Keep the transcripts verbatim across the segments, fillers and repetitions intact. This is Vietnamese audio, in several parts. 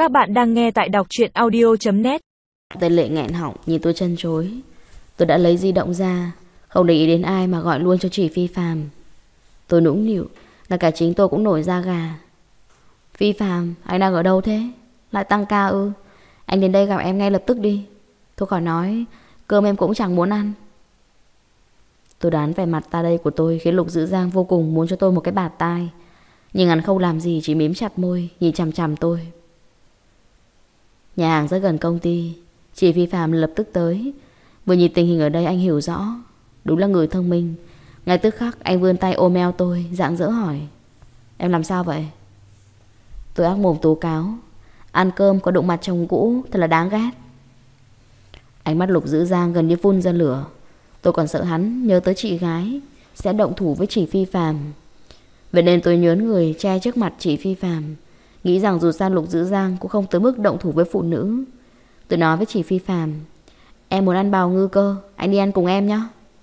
Các bạn đang nghe tại đọc truyện audio.net. Tề Lệ nghẹn họng nhìn tôi chân chối. Tôi đã lấy di động ra, không để ý đến ai mà gọi luôn cho chị Phi Phạm. Tôi nũng nịu, là cả chính tôi cũng nổi da gà. Phi Phạm, anh đang ở đâu thế? Lại tăng ca ư? Anh đến đây gặp em ngay lập tức đi. Thôi khỏi nói, cơm em cũng chẳng muốn ăn. Tôi đoán vẻ mặt ta đây của tôi khiến Lục Dữ Giang vô cùng muốn cho tôi một cái bạt tai. Nhưng hắn không làm gì, chỉ mím chặt môi, nhìn chằm chằm tôi. Nhà hàng rất gần công ty. Chị Phi Phạm lập tức tới. Vừa nhìn tình hình ở đây anh hiểu rõ. Đúng là người thông minh. Ngay tức khắc anh vươn tay ôm eo tôi, rạng rỡ hỏi: Em làm sao vậy? Tôi ác mồm tố cáo: Ăn cơm có đụng mặt chồng cũ, thật là đáng ghét. Ánh mắt Lục Dữ Giang gần như phun ra lửa. Tôi còn sợ hắn nhớ tới chị gái sẽ động thủ với chị Phi Phạm. Vậy nên tôi nhớn người che trước mặt chị Phi Phạm, nghĩ rằng dù sao Lục Dữ Giang cũng không tới mức động thủ với phụ nữ. Tôi nói với chị Phi Phạm: Em muốn ăn bào ngư cơ, anh đi ăn cùng em nhé.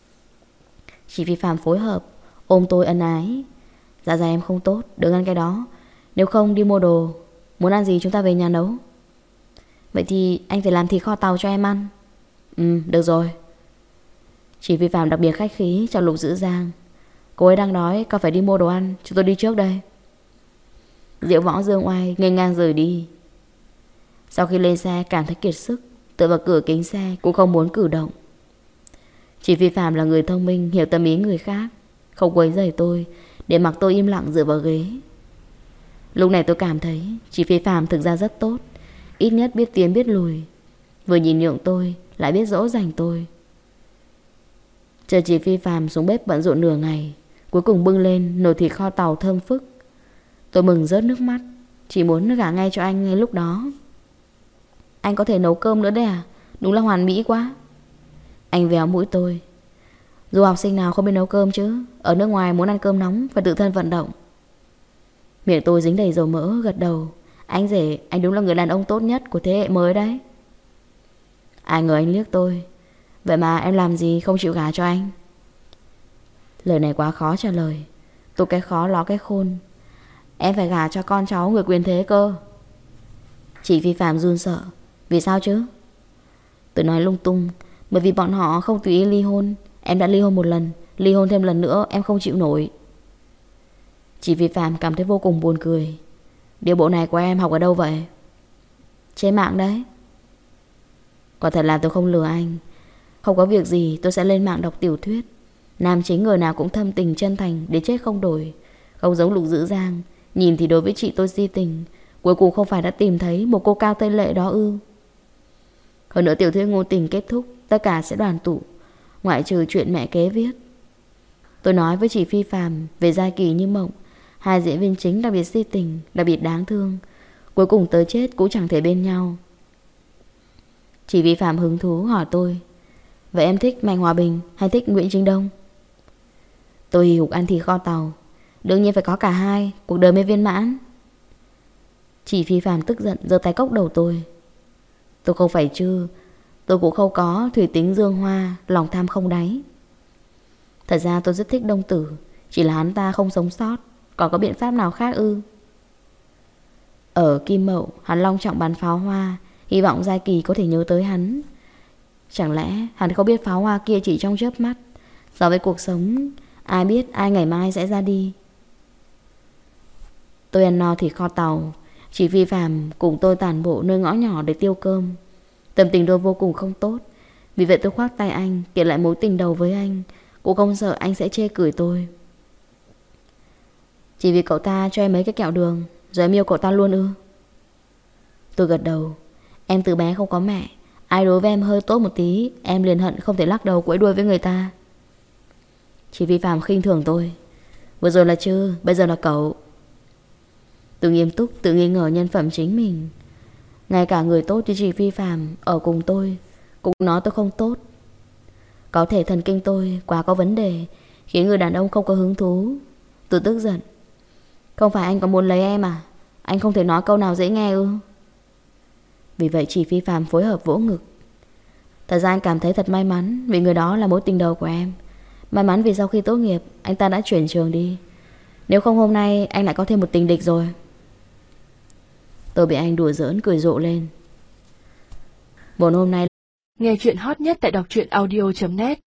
Chị Phi Phạm phối hợp, ôm tôi ân ái: Dạ dày em không tốt, đừng ăn cái đó. Nếu không đi mua đồ. Muốn ăn gì chúng ta về nhà nấu. Vậy thì anh phải làm thịt kho tàu cho em ăn. Ừ, được rồi. Chị Phi Phạm đặc biệt khách khí cho Lục Dữ Giang: Cô ấy đang nói có phải đi mua đồ ăn, chúng tôi đi trước đây. Diệu Võ Dương oai nghênh ngang rời đi. Sau khi lên xe cảm thấy kiệt sức, tựa vào cửa kính xe cũng không muốn cử động. Chị Phi Phạm là người thông minh, hiểu tâm ý người khác, không quấy rầy tôi, để mặc tôi im lặng dựa vào ghế. Lúc này tôi cảm thấy chị Phi Phạm thực ra rất tốt, ít nhất biết tiến biết lùi. Vừa nhìn nhượng tôi, lại biết dỗ dành tôi. Chờ chị Phi Phạm xuống bếp bận rộn nửa ngày, cuối cùng bưng lên nồi thịt kho tàu thơm phức. Tôi mừng rớt nước mắt, chỉ muốn gả ngay cho anh ngay lúc đó. Anh có thể nấu cơm nữa đấy à? Đúng là hoàn mỹ quá. Anh véo mũi tôi: Du học sinh nào không biết nấu cơm chứ? Ở nước ngoài muốn ăn cơm nóng phải tự thân vận động. Miệng tôi dính đầy dầu mỡ, gật đầu: Anh rể, anh đúng là người đàn ông tốt nhất của thế hệ mới đấy. Ai ngờ anh liếc tôi: Vậy mà em làm gì không chịu gả cho anh? Lời này quá khó trả lời. Tôi cái khó ló cái khôn: Em phải gả cho con cháu người quyền thế cơ. Chị Phi Phạm run sợ: Vì sao chứ? Tôi nói lung tung: Bởi vì bọn họ không tùy ý ly hôn. Em đã ly hôn một lần, ly hôn thêm lần nữa em không chịu nổi. Chị Phi Phạm cảm thấy vô cùng buồn cười: Điều bộ này của em học ở đâu vậy? Trên mạng đấy. Quả thật là tôi không lừa anh. Không có việc gì tôi sẽ lên mạng đọc tiểu thuyết. Nam chính người nào cũng thâm tình chân thành đến chết không đổi. Không giống Lục Dữ Giang, nhìn thì đối với chị tôi si tình, cuối cùng không phải đã tìm thấy một cô cao tây lệ đó ư? Hơn nữa tiểu thuyết ngôn tình kết thúc, tất cả sẽ đoàn tụ, ngoại trừ chuyện mẹ kế viết. Tôi nói với chị Phi Phạm về Giai Kỳ Như Mộng, hai diễn viên chính đặc biệt si tình, đặc biệt đáng thương, cuối cùng tới chết cũng chẳng thể bên nhau. Chị Phi Phạm hứng thú hỏi tôi: Vậy em thích Mạnh Hòa Bình hay thích Nguyễn Chính Đông? Tôi hì hục ăn thịt kho tàu: Đương nhiên phải có cả hai, cuộc đời mới viên mãn. Chị Phi Phạm tức giận giơ tay cốc đầu tôi: Tôi không phải chứ, tôi cũng không có thủy tính dương hoa, lòng tham không đáy. Thật ra tôi rất thích Đông Tử, chỉ là hắn ta không sống sót. Còn có biện pháp nào khác ư? Ở Kim Mậu hắn long trọng bắn pháo hoa, hy vọng Giai Kỳ có thể nhớ tới hắn. Chẳng lẽ hắn không biết pháo hoa kia chỉ trong chớp mắt? So với cuộc sống, ai biết ai ngày mai sẽ ra đi. Tôi ăn no thịt kho tàu. Chị Phi Phạm cùng tôi tản bộ nơi ngõ nhỏ để tiêu cơm. Tâm tình tôi vô cùng không tốt. Vì vậy tôi khoác tay anh, kể lại mối tình đầu với anh. Cũng không sợ anh sẽ chê cười tôi. Chỉ vì cậu ta cho em mấy cái kẹo đường, rồi em yêu cậu ta luôn ư? Tôi gật đầu: Em từ bé không có mẹ, ai đối với em hơi tốt một tí, em liền hận không thể lắc đầu quẫy đuôi với người ta. Chị Phi Phạm khinh thường tôi: Vừa rồi là Trư, bây giờ là cậu. Tôi nghiêm túc tự nghi ngờ nhân phẩm chính mình. Ngay cả người tốt như chị Phi Phạm ở cùng tôi cũng nói tôi không tốt. Có thể thần kinh tôi quá có vấn đề, khiến người đàn ông không có hứng thú. Tôi tức giận: Không phải anh có muốn lấy em à? Anh không thể nói câu nào dễ nghe ư? Vì vậy chị Phi Phạm phối hợp vỗ ngực: Thật ra anh cảm thấy thật may mắn vì người đó là mối tình đầu của em. May mắn vì sau khi tốt nghiệp anh ta đã chuyển trường đi. Nếu không hôm nay anh lại có thêm một tình địch rồi. Tôi bị anh đùa giỡn cười rộ lên. Một hôm nay nghe chuyện hot nhất tại đọc truyện audio chấm net.